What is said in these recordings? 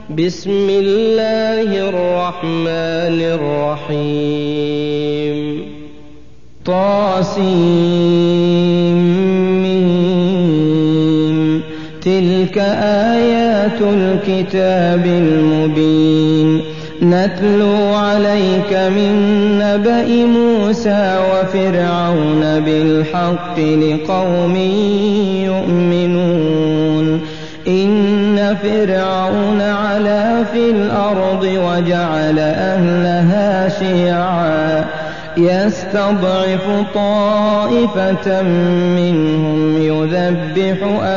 بسم الله الرحمن الرحيم طاسيم تلك آيات الكتاب المبين نتلو عليك من نبأ موسى وفرعون بالحق لقوم يؤمنون إن فرعون علا في الأرض وجعل أهلها شيعا يستضعف طائفة منهم يذبح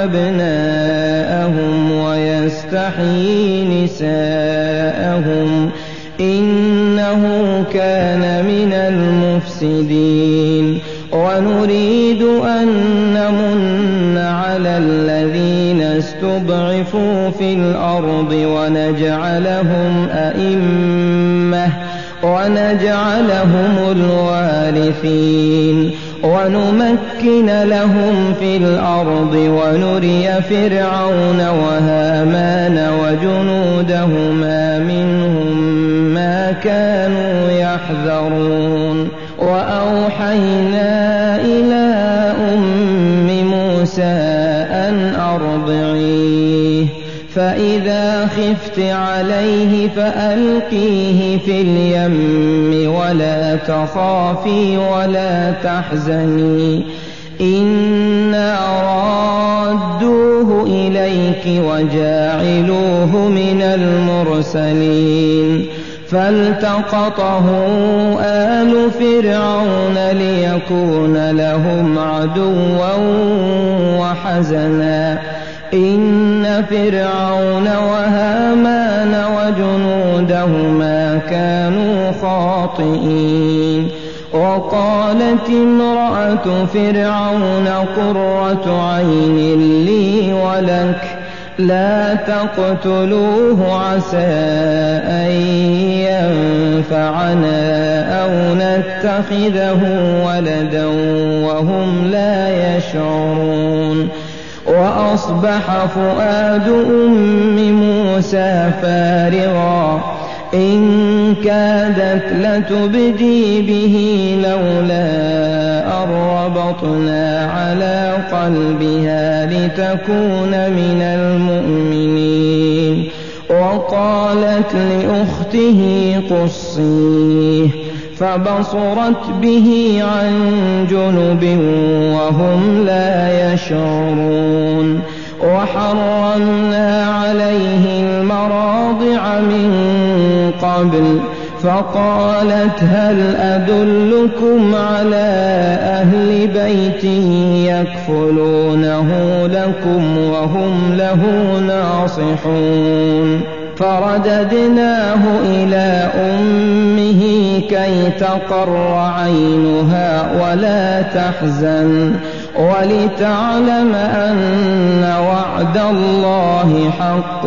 أبناءهم ويستحيي نساءهم إنه كان من المفسدين ونريد أن نمن على الذين استضعفوا في الأرض ونجعلهم الوارثين ونمكن لهم في الأرض ونري فرعون وهامان وجنودهما منهم ما كانوا يحذرون وأوحينا إلى أم موسى أن أرضعيه فإذا خفت عليه فألقيه في اليم ولا تخافي ولا تحزني إنا رادوه إليك وجاعلوه من المرسلين فالتقطه آل فرعون ليكون لهم عدوا وحزنا إن فرعون وهامان وجنودهما كانوا خاطئين وقالت امرأة فرعون قرة عين لي ولك لا تقتلوه عسى أن ينفعنا أو نتخذه ولدا وهم لا يشعرون وأصبح فؤاد أم موسى فارغا إن كادت لتبدي به لولا أن ربطنا على قلبها لتكون من المؤمنين وقالت لأخته قصيه فبصرت به عن جنب وهم لا يشعرون وحرمنا عليه المراضع من قبل فقالت هل أدلكم على أهل بيت يكفلونه لكم وهم له ناصحون فرددناه إلى أمه كي تقر عينها ولا تحزن ولتعلم أن وعد الله حق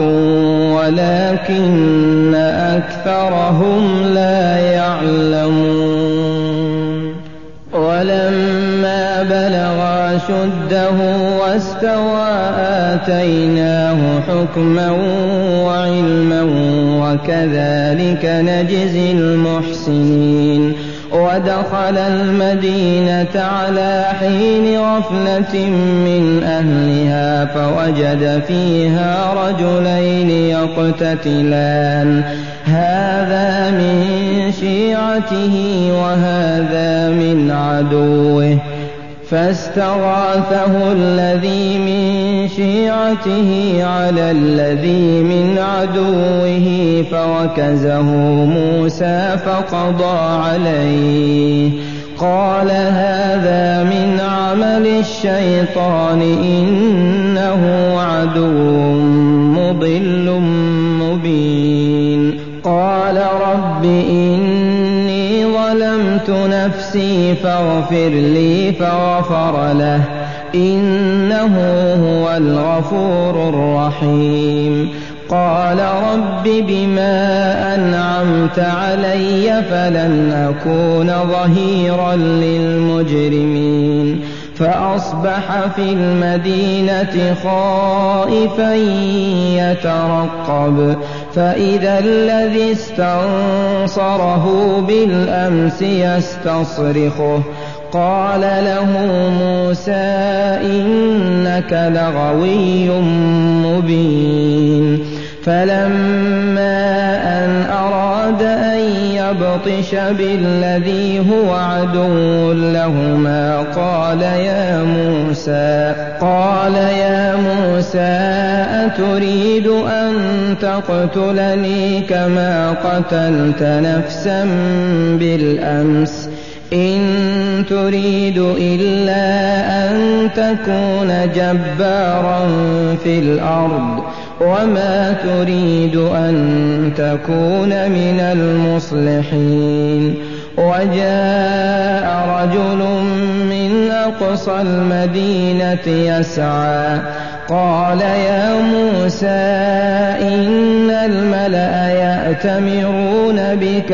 ولكن أكثرهم لا يعلمون ولما بلغ أشده واستوى آتيناه حكما وعلما وكذلك نجزي المحسنين ودخل المدينة على حين غفلة من أهلها فوجد فيها رجلين يقتتلان هذا من شيعته وهذا من عدوه فاستغاثه الذي من شيعته على الذي من عدوه فوكزه موسى فقضى عليه قال هذا من عمل الشيطان إنه عدو مضل مبين قال رب إني ظلمت نفسي فاغفر لي فغفر له إنه هو الغفور الرحيم قال رب بما أنعمت علي فلن أكون ظهيرا للمجرمين فأصبح في المدينة خائفا يترقب فإذا الذي استنصره بالأمس يستصرخه قال له موسى إنك لغوي مبين فلما أن أراد أن يبطش بالذي هو عدو لهما قال يا موسى أتريد أن تقتلني كما قتلت نفسا بالأمس إن تريد إلا أن تكون جبارا في الأرض وما تريد أن تكون من المصلحين وجاء رجل من أقصى المدينة يسعى قال يا موسى إن الملأ يأتمرون بك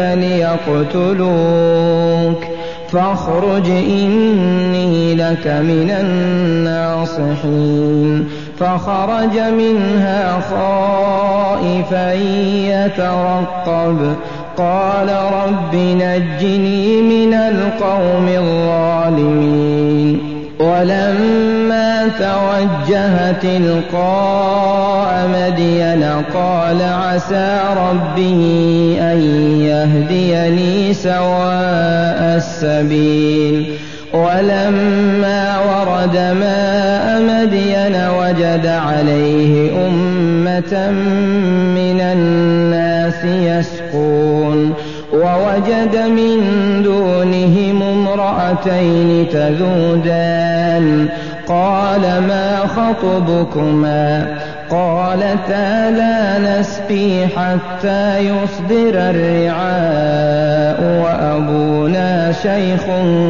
ليقتلوك فاخرج إني لك من الناصحين فخرج منها خائفا يترقب قال رب نجني من القوم الظالمين ولما توجه تلقاء مدين قال عسى ربي أن يهديني سواء السبيل ولما ورد ماء مدين وجد عليه أمة من الناس يسقون ووجد من دونهم امرأتين تذودان قال ما خطبكما قالتا لا نسقي حتى يصدر الرعاء وأبونا شيخ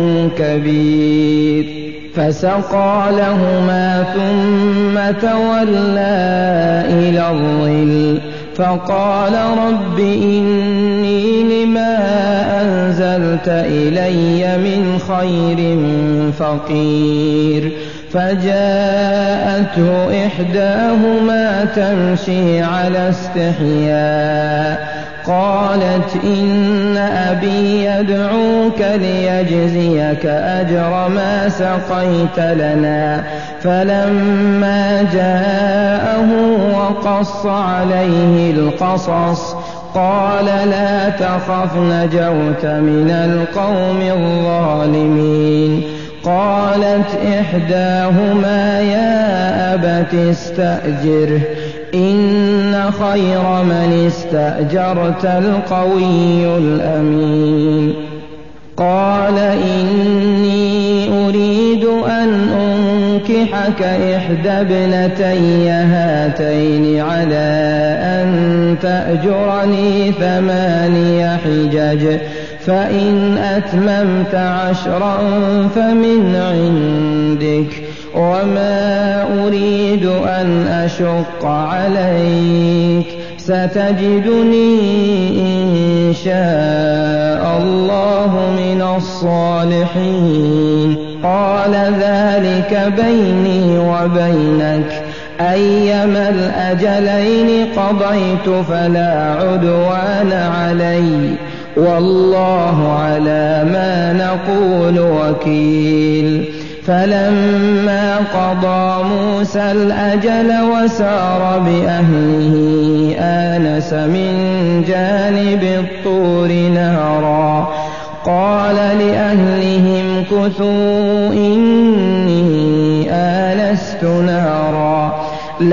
كبير فسقى لهما ثم تولى إلى الظل فقال رب إني لما أنزلت إلي من خير فقير فجاءته إحداهما تمشي على استحياء قالت إن أبي يدعوك ليجزيك أجر ما سقيت لنا فلما جاءه وقص عليه القصص قال لا تخف نجوت من القوم الظالمين قالت إحداهما يا أبت استأجره إن خير من استأجرت القوي الأمين قال إني أريد أن أنكحك إحدى ابنتي هاتين على أن تأجرني 8 حجج فإن أتممت 10 فمن عندك وما أريد أن أشق عليك ستجدني إن شاء الله من الصالحين قال ذلك بيني وبينك أيما الأجلين قضيت فلا عدوان علي والله على ما نقول وكيل فلما قضى موسى الأجل وسار بأهله آنس من جانب الطور نارا قال لأهلهم كثوا إني آنست نارا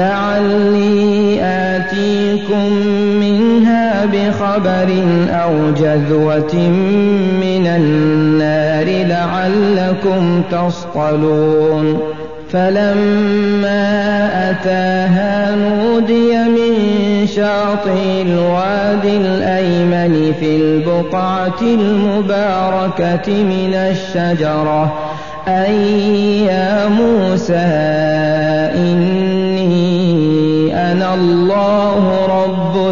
لعلي آتيكم منها بخبر أو جذوة من النار لعلكم تصطلون فلما أتاها نودي من شاطئ الوادي الأيمن في البقعة المباركة من الشجرة أي يا موسى إني أنا الله رب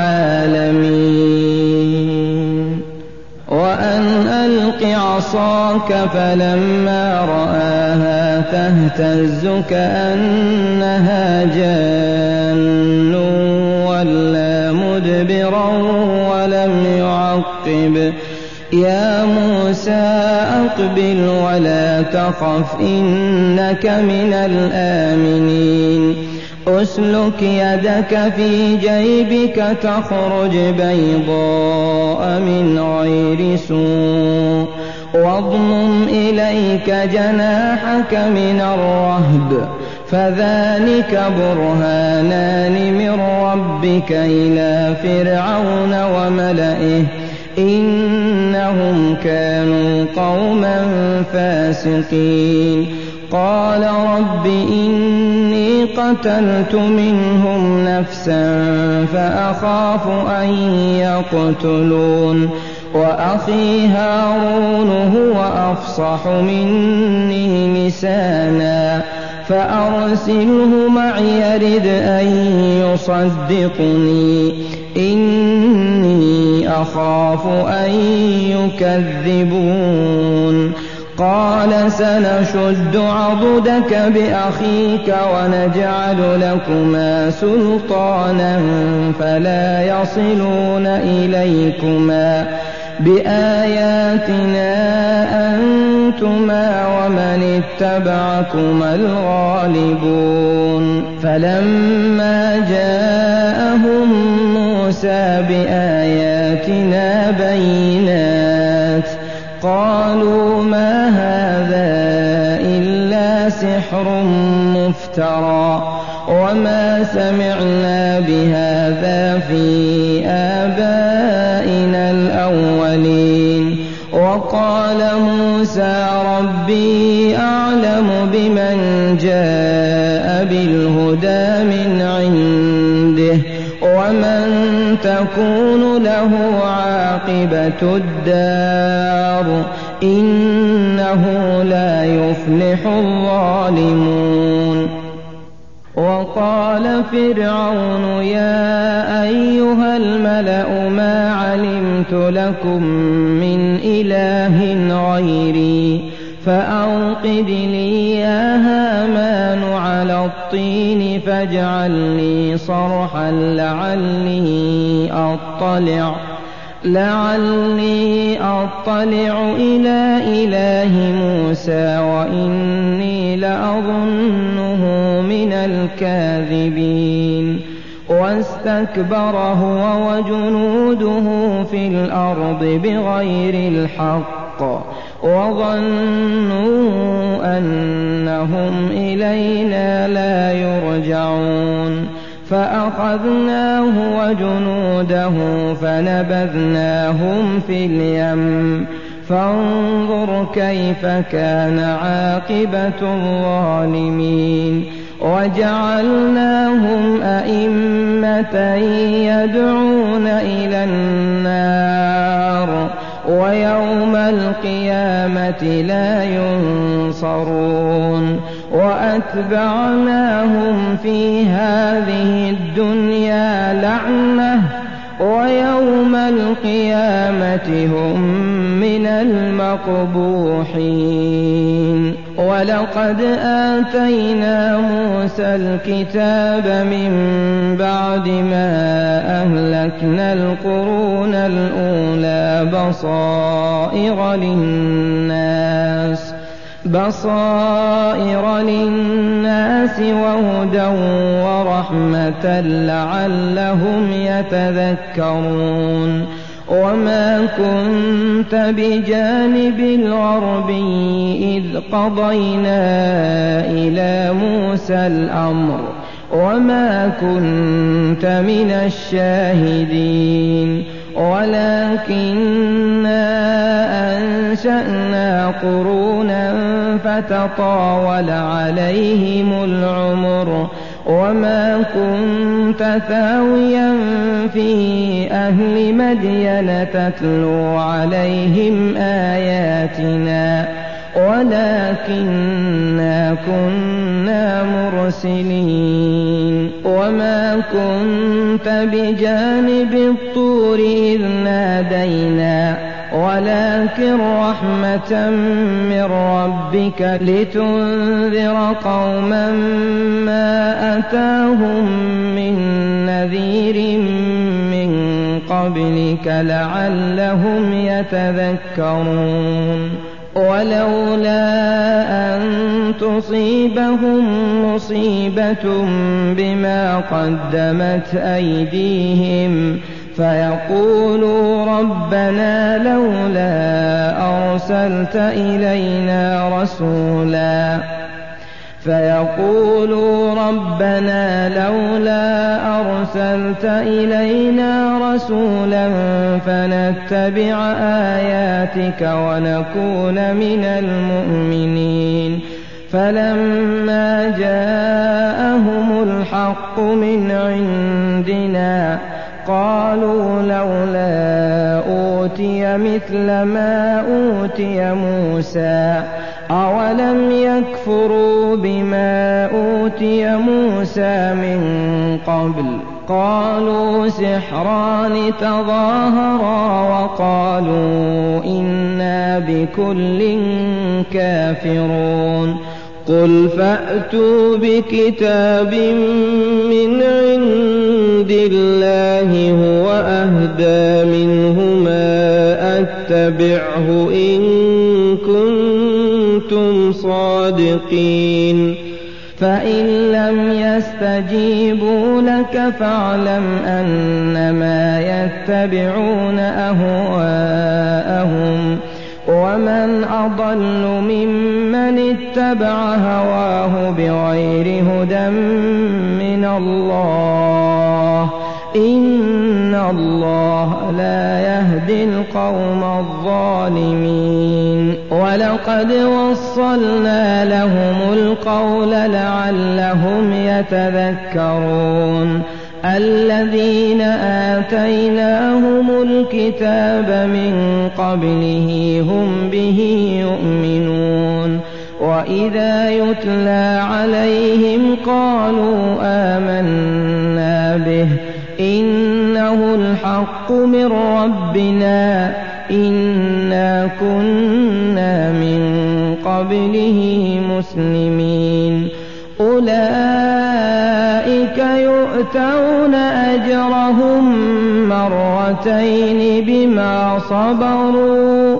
العالمين وأن ألق عصاك فلما رآها تهتز كأنها جان ولا مدبرا ولم يعقب يا موسى أقبل ولا تخف إنك من الآمنين أسلك يدك في جيبك تخرج بيضاء من غير سوء واضمم إليك جناحك من الرهب فذلك برهانان من ربك إلى فرعون وملئه إنهم كانوا قوما فاسقين قال رب إني قتلت منهم نفسا فأخاف أن يقتلون وأخي هارون هو أفصح مني لسانا فأرسله معي يرد أن يصدقني إني أخاف أن يكذبون قال سنشد عضدك بأخيك ونجعل لكما سلطانا فلا يصلون إليكما بآياتنا أنتما ومن اتبعكما الغالبون فلما جاءهم موسى بآياتنا بينات قالوا ما هذا إلا سحر مفترى وما سمعنا بهذا في آبائنا الأولين وقال موسى ربي أعلم بمن جاء بالهدى من عنده ومن تكون له عاقبة الدار إنه لا يفلح الظالمون وقال فرعون يا أيها الملأ ما علمت لكم من إله غيري فأوقد لي يا هامان على الطين فاجعل لي صرحا لعلي أطلع إلى إله موسى وإني لأظنه من الكاذبين واستكبر هو وجنوده في الأرض بغير الحق وظنوا أنهم إلينا لا يرجعون فأخذناه وجنوده فنبذناهم في اليم فانظر كيف كان عاقبة الظالمين وجعلناهم أئمة يدعون إلى النار ويوم القيامة لا ينصرون وأتبعناهم في هذه الدنيا لعنة ويوم القيامة هم من المقبوحين ولقد آتينا موسى الكتاب من بعد ما أهلكنا القرون الأولى بصائر للناس وهدى ورحمة لعلهم يتذكرون وما كنت بجانب الغربي إذ قضينا إلى موسى الأمر وما كنت من الشاهدين ولكننا أنشأنا قرونا فتطاول عليهم العمر وما كنت ثاويا في أهل مدين تتلو عليهم آياتنا ولكننا كنا مرسلين وما كنت بجانب الطور إذ نادينا ولكن رحمة من ربك لتنذر قوما ما أتاهم من نذير من قبلك لعلهم يتذكرون ولولا أن تصيبهم مصيبة بما قدمت أيديهم فيقولوا ربنا لولا أرسلت إلينا رسولا فنتبع آياتك ونكون من المؤمنين فلما جاءهم الحق من عندنا قالوا لولا أوتي مثل ما أوتي موسى أولم يكفروا بما أوتي موسى من قبل قالوا سحران تظاهرا وقالوا إنا بكل كافرون قل فأتوا بكتاب من عند الله هو أهدى منهما أتبعه إن كنتم صادقين فإن لم يستجيبوا لك فاعلم أنما يتبعون أهواءهم ومن أضل ممن اتبع هواه بغير هدى من الله إن الله لا يهدي القوم الظالمين ولقد وصلنا لهم القول لعلهم يتذكرون الذين آتيناهم الكتاب من قبله هم به يؤمنون وإذا يتلى عليهم قالوا آمنا به إنه الحق من ربنا إنا كنا من قبله مسلمين أولئك يؤتون أجرهم مرتين بما صبروا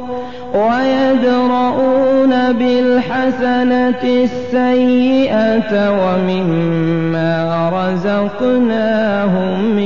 ويدرؤون بالحسنة السيئة ومما رزقناهم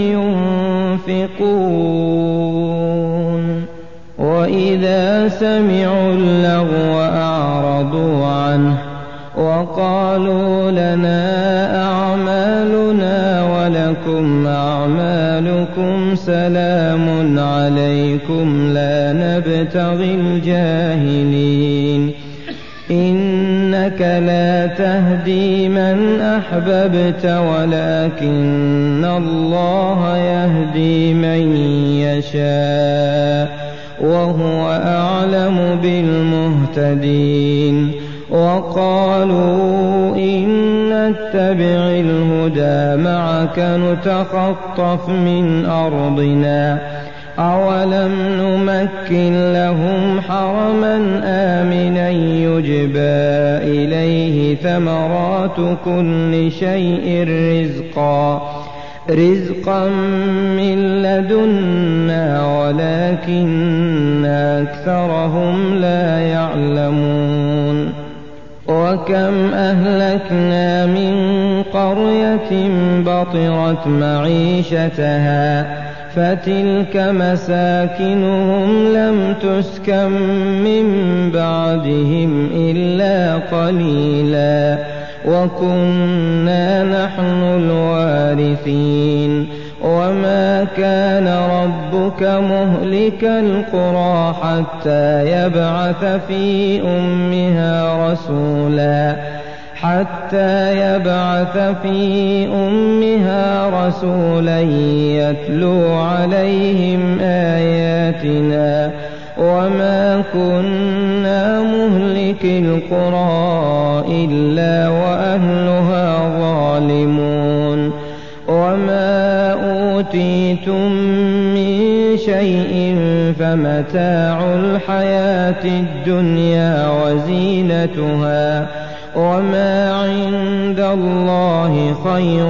ينفقون وإذا سمعوا اللغو أعرضوا عنه وقالوا لنا أعمالنا ولكم أعمالكم سلام عليكم لا نبتغي الجاهلين إنك لا تهدي من أحببت ولكن الله يهدي من يشاء وهو أعلم بالمهتدين وقالوا إن نتبع الهدى معك نتخطف من أرضنا أولم نمكن لهم حرما آمنا يجبى إليه ثمرات كل شيء رزقا من لدنا ولكن أكثرهم لا يعلمون وكم أهلكنا من قرية بطرت معيشتها فتلك مساكنهم لم تسكن من بعدهم إلا قليلا وكنا نحن الوارثين وما كان ربك مهلك القرى حتى يبعث في أمها رسولا يتلو عليهم آياتنا وما كنا مهلك القرى إلا وأهلها ظالمون وما أوتيتم من شيء فمتاع الحياة الدنيا وزينتها وما عند الله خير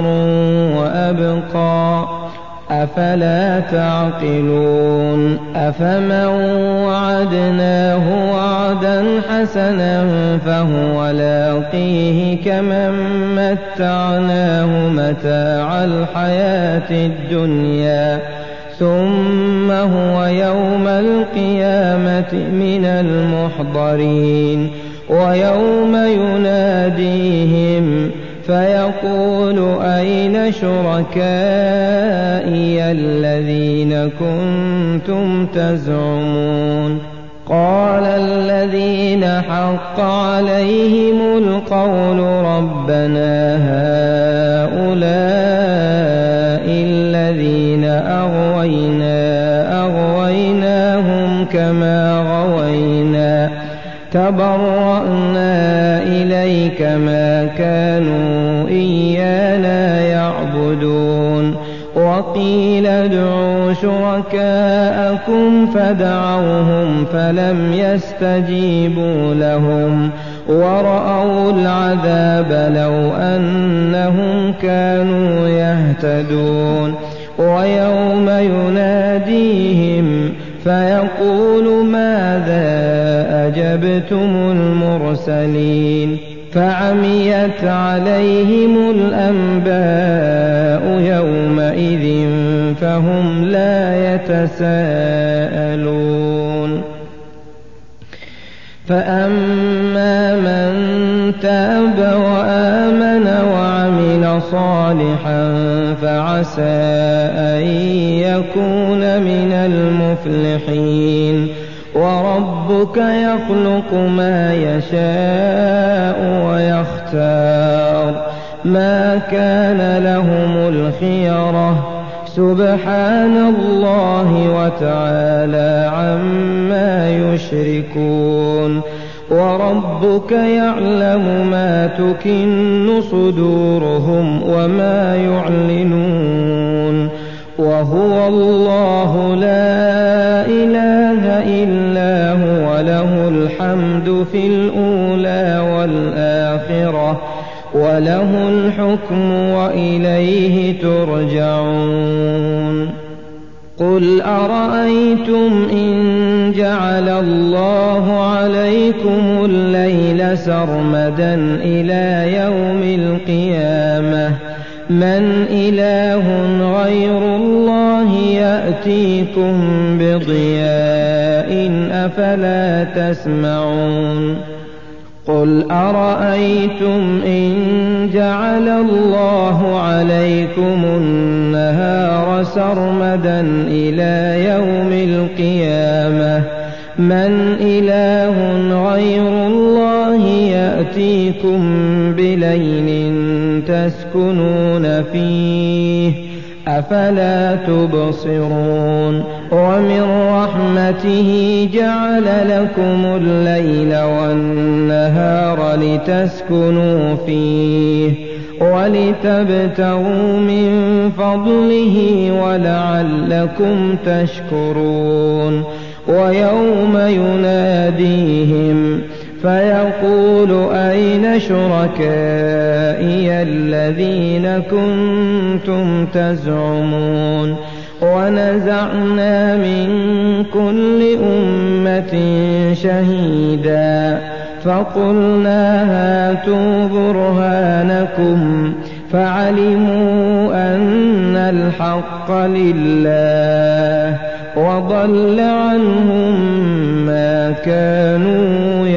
وأبقى أفلا تعقلون أفمن وعدناه وعدا حسنا فهو لاقيه كمن متعناه متاع الحياة الدنيا ثم هو يوم القيامة من المحضرين ويوم يناديهم فيقول أين شركائي الذين كنتم تزعمون قال الذين حق عليهم القول ربنا هؤلاء الذين أغويناهم كما غوينا تبرأنا إليك ما كانوا إيانا يعبدون وقيل ادعوا شركاءكم فدعوهم فلم يستجيبوا لهم ورأوا العذاب لو أنهم كانوا يهتدون ويوم يناديهم فيقول ماذا أجبتم المرسلين فعميت عليهم الأنباء يومئذ فهم لا يتساءلون فأما من تاب وآمن وعمل صالحا فعسى أن يكون من المفلحين وربك يخلق ما يشاء ويختار ما كان لهم الخيرة سبحان الله وتعالى عما يشركون وربك يعلم ما تكن صدورهم وما يعلنون وهو الله لا إله إلا هو له الحمد في الأولى والآخرة وله الحكم وإليه ترجعون قل أرأيتم إن جعل الله عليكم الليل سرمدا إلى يوم القيامة من إله غير الله يأتيكم بضياء أفلا تسمعون قل أرأيتم إن جعل الله عليكم النهار سرمدا إلى يوم القيامة من إله غير الله يأتيكم بليل تسكنون فيه أفلا تبصرون ومن رحمته جعل لكم الليل والنهار لتسكنوا فيه ولتبتغوا من فضله ولعلكم تشكرون ويوم يناديهم فيقول أين شركائي الذين كنتم تزعمون ونزعنا من كل أمة شهيدا فقلنا هاتوا برهانكم فعلموا أن الحق لله وضل عنهم ما كانوا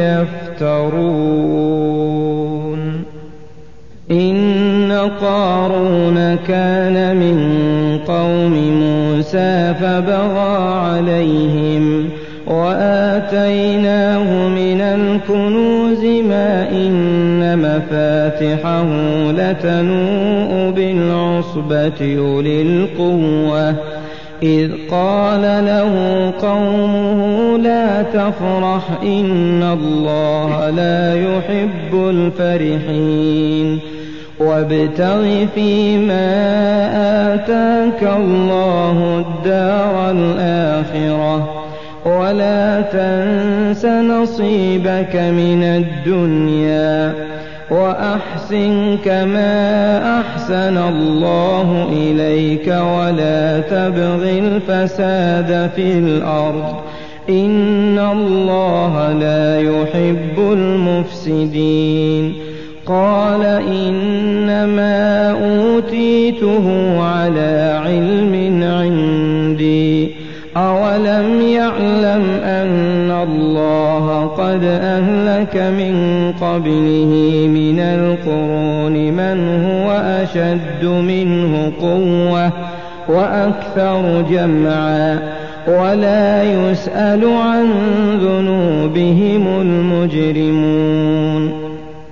يفترون إن قارون كان من قوم موسى فبغى عليهم وآتيناه من الكنوز ما إن مفاتحه لتنوء بالعصبة أولي القوة إذ قال له قومه لا تفرح إن الله لا يحب الفرحين وابتغ فيما آتاك الله الدار الآخرة ولا تنس نصيبك من الدنيا وأحسن كما أحسن الله إليك ولا تبغ الفساد في الأرض إن الله لا يحب المفسدين. قال إنما أوتيته على علم عندي أولم يعلم أن الله قد أهلك من قبله من القرون من هو أشد منه قوة وأكثر جمعا ولا يسأل عن ذنوبهم المجرمون.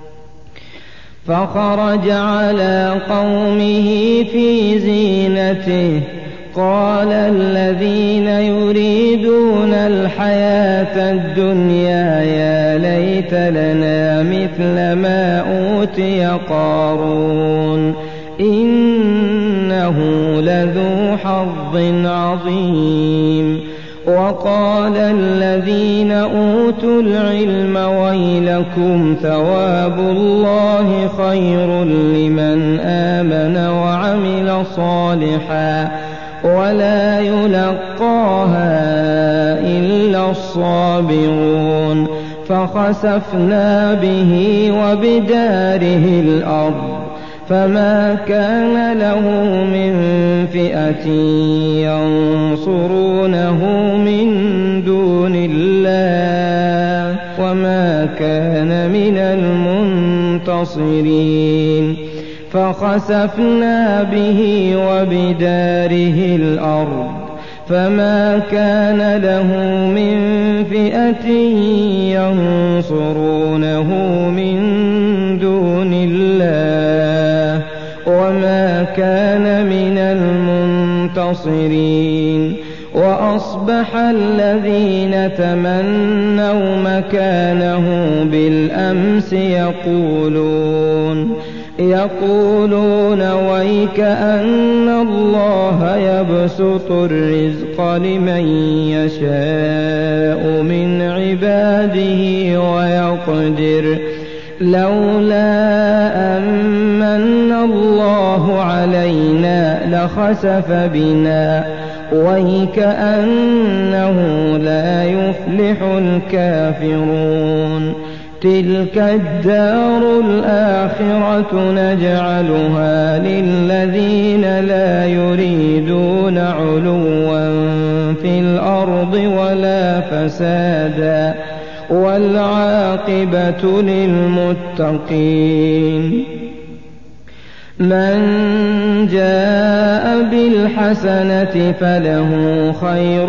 فخرج على قومه في زينته قال الذين يريدون الحياة الدنيا يا ليت لنا مثل ما أوتي قارون إنه لذو حظ عظيم. وقال الذين أوتوا العلم ويلكم ثواب الله خير لمن آمن وعمل صالحا ولا يلقاها إلا الصابرون. فخسفنا به وبداره الأرض فما كان له من فئة ينصرونه من دون الله وما كان من المنتصرين. فخسفنا به وبداره الأرض فما كان له من فئة ينصرونه من دون الله وما كان من المنتصرين. وأصبح الذين تمنوا مكانه بالأمس يقولون ويك أن الله يبسط الرزق لمن يشاء من عباده ويقدر لولا أمن الله علينا لخسف بنا ويك أنه لا يفلح الكافرون. تلك الدار الآخرة نجعلها للذين لا يريدون علوا في الأرض ولا فسادا والعاقبة للمتقين. من جاء بالحسنة فله خير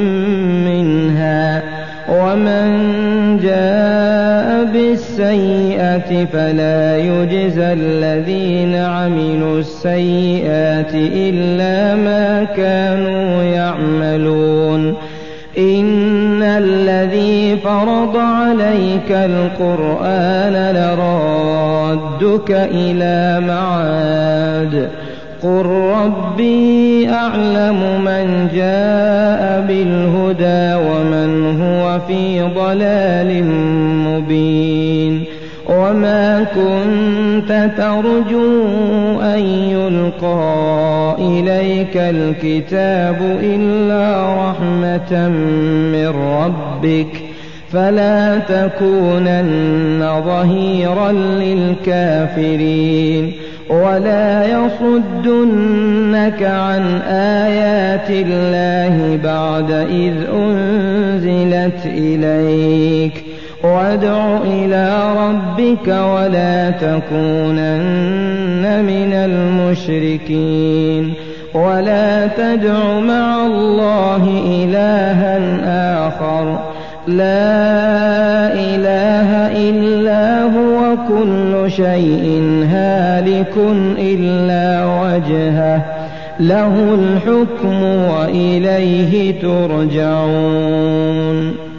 منها ومن جاء بالسيئة فلا يجزى الذين عملوا السيئات إلا ما كانوا يعملون. إن الذي فرض عليك القرآن لرادك إلى معاد قل ربي أعلم من جاء بالهدى ومن هو في ضلال مبين. وما كنت ترجو أن يلقى إليك الكتاب إلا رحمة من ربك فلا تكونن ظهيرا للكافرين. ولا يصدنك عن آيات الله بعد إذ أنزلت إليك وادع إلى ربك ولا تكونن من المشركين. ولا تدع مع الله إلها آخر لا إله إلا هو كل شيء هالك إلا وجهه له الحكم وإليه ترجعون.